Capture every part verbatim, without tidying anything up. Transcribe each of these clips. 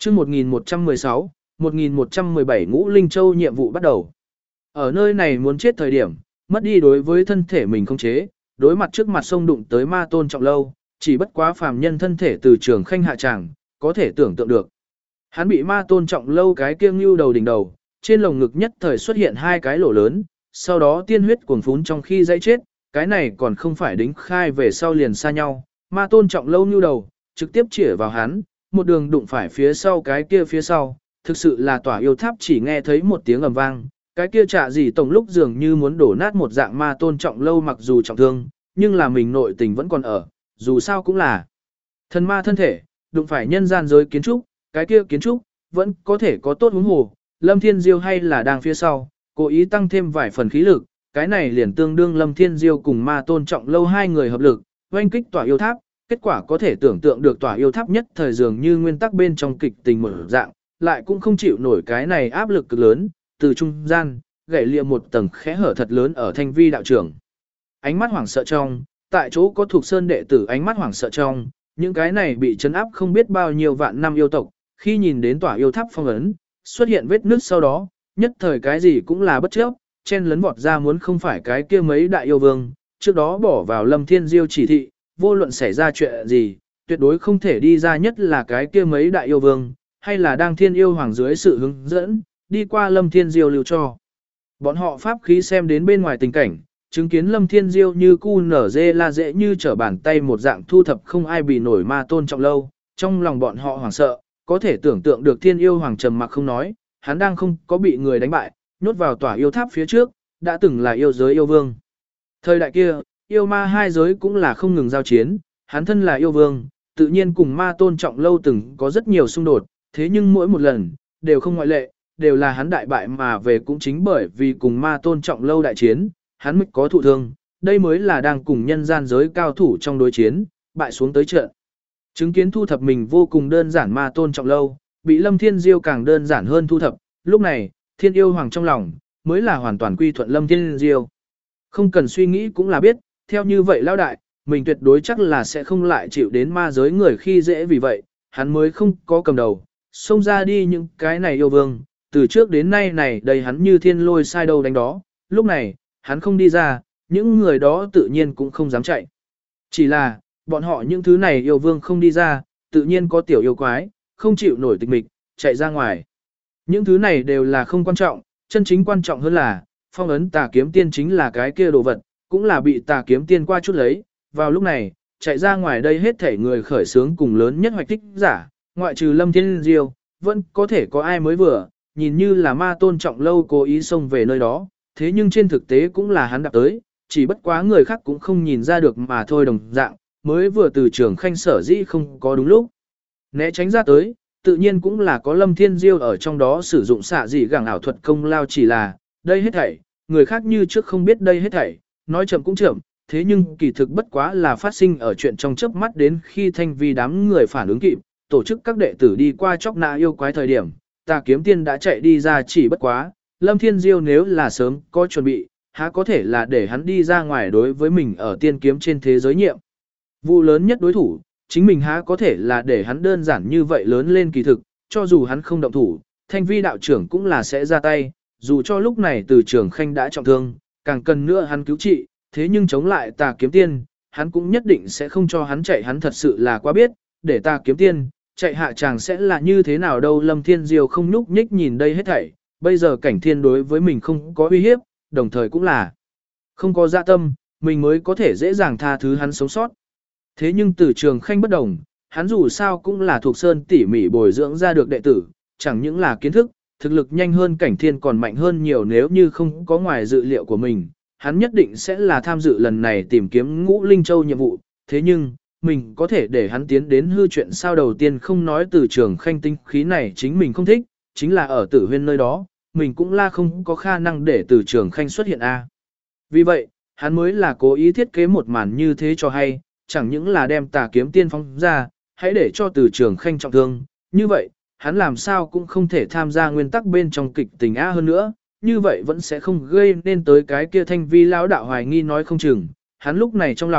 chương một nghìn một trăm mười sáu, một nghìn một trăm mười bảy Ngũ Linh Châu nhiệm vụ bắt đầu. Ở nơi này muốn chết thời điểm, mất đi đối với thân thể mình không chế, đối mặt trước mặt sông đụng tới ma tôn trọng lâu, chỉ bất quá phàm nhân thân thể từ trường khanh hạ tràng, có thể tưởng tượng được. Hắn bị ma tôn trọng lâu cái kia ngưu đầu đỉnh đầu, trên lồng ngực nhất thời xuất hiện hai cái lỗ lớn, sau đó tiên huyết cuồng phún trong khi dãy chết, cái này còn không phải đính khai về sau liền xa nhau, ma tôn trọng lâu ngưu đầu, trực tiếp chĩa vào hắn, một đường đụng phải phía sau cái kia phía sau, thực sự là tỏa yêu tháp chỉ nghe thấy một tiếng ầm vang, cái kia trả gì tổng lúc dường như muốn đổ nát một dạng ma tôn trọng lâu mặc dù trọng thương, nhưng là mình nội tình vẫn còn ở, dù sao cũng là thần ma thân thể, đụng phải nhân gian giới kiến trúc, cái kia kiến trúc, vẫn có thể có tốt huống hồ, Lâm Thiên Diêu hay là đang phía sau, cố ý tăng thêm vài phần khí lực, cái này liền tương đương Lâm Thiên Diêu cùng ma tôn trọng lâu hai người hợp lực, oanh kích tỏa yêu tháp, kết quả có thể tưởng tượng được tỏa yêu tháp nhất thời dường như nguyên tắc bên trong kịch tình một dạng, lại cũng không chịu nổi cái này áp lực cực lớn, từ trung gian, gãy lìa một tầng khẽ hở thật lớn ở thanh vi đạo trưởng. Ánh mắt hoảng sợ trong, tại chỗ có thuộc sơn đệ tử ánh mắt hoảng sợ trong, những cái này bị chấn áp không biết bao nhiêu vạn năm yêu tộc, khi nhìn đến tỏa yêu tháp phong ấn, xuất hiện vết nứt sau đó, nhất thời cái gì cũng là bất chấp, chen lấn vọt ra muốn không phải cái kia mấy đại yêu vương, trước đó bỏ vào Lâm Thiên Diêu chỉ thị, vô luận xảy ra chuyện gì, tuyệt đối không thể đi ra nhất là cái kia mấy đại yêu vương, hay là đang thiên yêu hoàng dưới sự hướng dẫn, đi qua Lâm Thiên Diêu lưu cho. Bọn họ pháp khí xem đến bên ngoài tình cảnh, chứng kiến Lâm Thiên Diêu như cu nở dê la dễ như trở bàn tay một dạng thu thập không ai bị nổi ma tôn trọng lâu, trong lòng bọn họ hoảng sợ, có thể tưởng tượng được thiên yêu hoàng trầm mặc không nói, hắn đang không có bị người đánh bại, nhốt vào tỏa yêu tháp phía trước, đã từng là yêu giới yêu vương. Thời đại kia, yêu ma hai giới cũng là không ngừng giao chiến, hắn thân là yêu vương, tự nhiên cùng ma tôn trọng lâu từng có rất nhiều xung đột, thế nhưng mỗi một lần, đều không ngoại lệ, đều là hắn đại bại mà về cũng chính bởi vì cùng ma tôn trọng lâu đại chiến, hắn mới có thụ thương, đây mới là đang cùng nhân gian giới cao thủ trong đối chiến, bại xuống tới trận. Chứng kiến thu thập mình vô cùng đơn giản ma tôn trọng lâu, bị Lâm Thiên Diêu càng đơn giản hơn thu thập, lúc này, thiên yêu hoàng trong lòng, mới là hoàn toàn quy thuận Lâm Thiên Diêu. Không cần suy nghĩ cũng là biết, theo như vậy lão đại, mình tuyệt đối chắc là sẽ không lại chịu đến ma giới người khi dễ vì vậy, hắn mới không có cầm đầu, xông ra đi những cái này yêu vương, từ trước đến nay này đầy hắn như thiên lôi sai đâu đánh đó, lúc này, hắn không đi ra, những người đó tự nhiên cũng không dám chạy. Chỉ là, bọn họ những thứ này yêu vương không đi ra, tự nhiên có tiểu yêu quái, không chịu nổi tịch mịch, chạy ra ngoài. Những thứ này đều là không quan trọng, chân chính quan trọng hơn là, phong ấn tà kiếm tiên chính là cái kia đồ vật, cũng là bị tà kiếm tiên qua chút lấy. Vào lúc này, chạy ra ngoài đây hết thảy người khởi sướng cùng lớn nhất hoạch tích giả, ngoại trừ Lâm Thiên Diêu, vẫn có thể có ai mới vừa, nhìn như là ma tôn trọng lâu cố ý xông về nơi đó, thế nhưng trên thực tế cũng là hắn đạp tới, chỉ bất quá người khác cũng không nhìn ra được mà thôi đồng dạng, mới vừa từ trường khanh sở dĩ không có đúng lúc. Né tránh ra tới, tự nhiên cũng là có Lâm Thiên Diêu ở trong đó sử dụng xạ dị gẳng ảo thuật công lao chỉ là, đây hết thảy, người khác như trước không biết đây hết thảy, nói chậm cũng chậm, thế nhưng kỳ thực bất quá là phát sinh ở chuyện trong chớp mắt đến khi thanh vi đám người phản ứng kịp, tổ chức các đệ tử đi qua chóc nã yêu quái thời điểm, tà kiếm tiên đã chạy đi ra chỉ bất quá, Lâm Thiên Diêu nếu là sớm có chuẩn bị, há có thể là để hắn đi ra ngoài đối với mình ở tiên kiếm trên thế giới nhiệm. Vụ lớn nhất đối thủ, chính mình há có thể là để hắn đơn giản như vậy lớn lên kỳ thực, cho dù hắn không động thủ, thanh vi đạo trưởng cũng là sẽ ra tay, dù cho lúc này từ trường khanh đã trọng thương, càng cần nữa hắn cứu trị, thế nhưng chống lại tà kiếm tiên, hắn cũng nhất định sẽ không cho hắn chạy, hắn thật sự là quá biết, để tà kiếm tiên, chạy hạ chàng sẽ là như thế nào đâu. Lâm Thiên Diêu không nhúc nhích nhìn đây hết thảy, bây giờ cảnh thiên đối với mình không có uy hiếp, đồng thời cũng là không có dạ tâm, mình mới có thể dễ dàng tha thứ hắn sống sót. Thế nhưng từ trường khanh bất đồng, hắn dù sao cũng là thuộc sơn tỉ mỉ bồi dưỡng ra được đệ tử, chẳng những là kiến thức, thực lực nhanh hơn cảnh thiên còn mạnh hơn nhiều, nếu như không có ngoài dự liệu của mình, hắn nhất định sẽ là tham dự lần này tìm kiếm Ngũ Linh Châu nhiệm vụ, thế nhưng, mình có thể để hắn tiến đến hư chuyện sao? Đầu tiên không nói từ trường khanh tinh khí này chính mình không thích, chính là ở tử huyên nơi đó, mình cũng là không có khả năng để từ trường khanh xuất hiện a. Vì vậy, hắn mới là cố ý thiết kế một màn như thế cho hay, chẳng những là đem tà kiếm tiên phóng ra, hãy để cho từ trường khanh trọng thương, như vậy, hắn làm sao cũng không thể tham gia nguyên tắc bên trong kịch tình a hơn nữa, như vậy vẫn sẽ không gây nên tới cái kia thanh vi lão đạo hoài nghi nói không chừng, hắn lúc này trong lòng,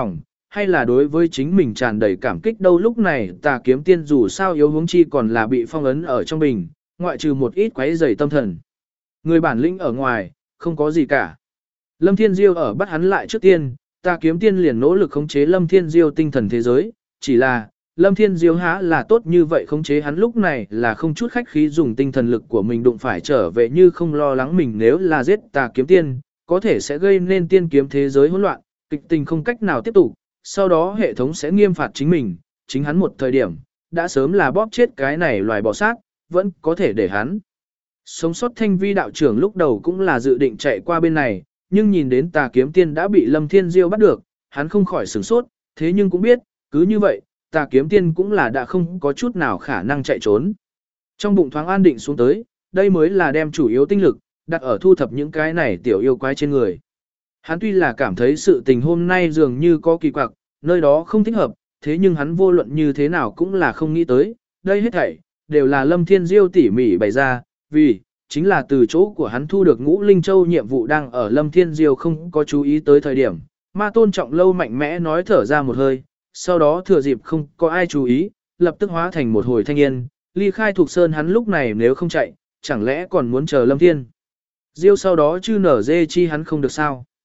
hay là đối với chính mình tràn đầy cảm kích đâu. Lúc này Tà Kiếm Tiên dù sao yếu huống chi còn là bị phong ấn ở trong bình, ngoại trừ một ít quấy rầy tâm thần. Người bản lĩnh ở ngoài, không có gì cả. Lâm Thiên Diêu ở bắt hắn lại trước tiên, Tà Kiếm Tiên liền nỗ lực khống chế Lâm Thiên Diêu tinh thần thế giới, chỉ là Lâm Thiên Diêu há là tốt như vậy khống chế hắn, lúc này là không chút khách khí dùng tinh thần lực của mình đụng phải trở về, như không lo lắng mình nếu là giết Tà Kiếm Tiên, có thể sẽ gây nên tiên kiếm thế giới hỗn loạn, kịch tình không cách nào tiếp tục, sau đó hệ thống sẽ nghiêm phạt chính mình, chính hắn một thời điểm, đã sớm là bóp chết cái này loài bò sát, vẫn có thể để hắn sống sót. Thanh Vi đạo trưởng lúc đầu cũng là dự định chạy qua bên này, nhưng nhìn đến Tà Kiếm Tiên đã bị Lâm Thiên Diêu bắt được, hắn không khỏi sửng sốt, thế nhưng cũng biết, cứ như vậy, Tà Kiếm Tiên cũng là đã không có chút nào khả năng chạy trốn. Trong bụng thoáng an định xuống tới, đây mới là đem chủ yếu tinh lực đặt ở thu thập những cái này tiểu yêu quái trên người. Hắn tuy là cảm thấy sự tình hôm nay dường như có kỳ quặc, nơi đó không thích hợp, thế nhưng hắn vô luận như thế nào cũng là không nghĩ tới, đây hết thảy đều là Lâm Thiên Diêu tỉ mỉ bày ra, vì chính là từ chỗ của hắn thu được Ngũ Linh Châu nhiệm vụ đang ở Lâm Thiên Diêu không có chú ý tới thời điểm. Ma Tôn Trọng Lâu mạnh mẽ nói thở ra một hơi, sau đó thừa dịp không có ai chú ý, lập tức hóa thành một hồi thanh yên, ly khai thuộc sơn. Hắn lúc này nếu không chạy, chẳng lẽ còn muốn chờ Lâm Thiên Diêu sau đó chứ nở dê chi hắn không được sao?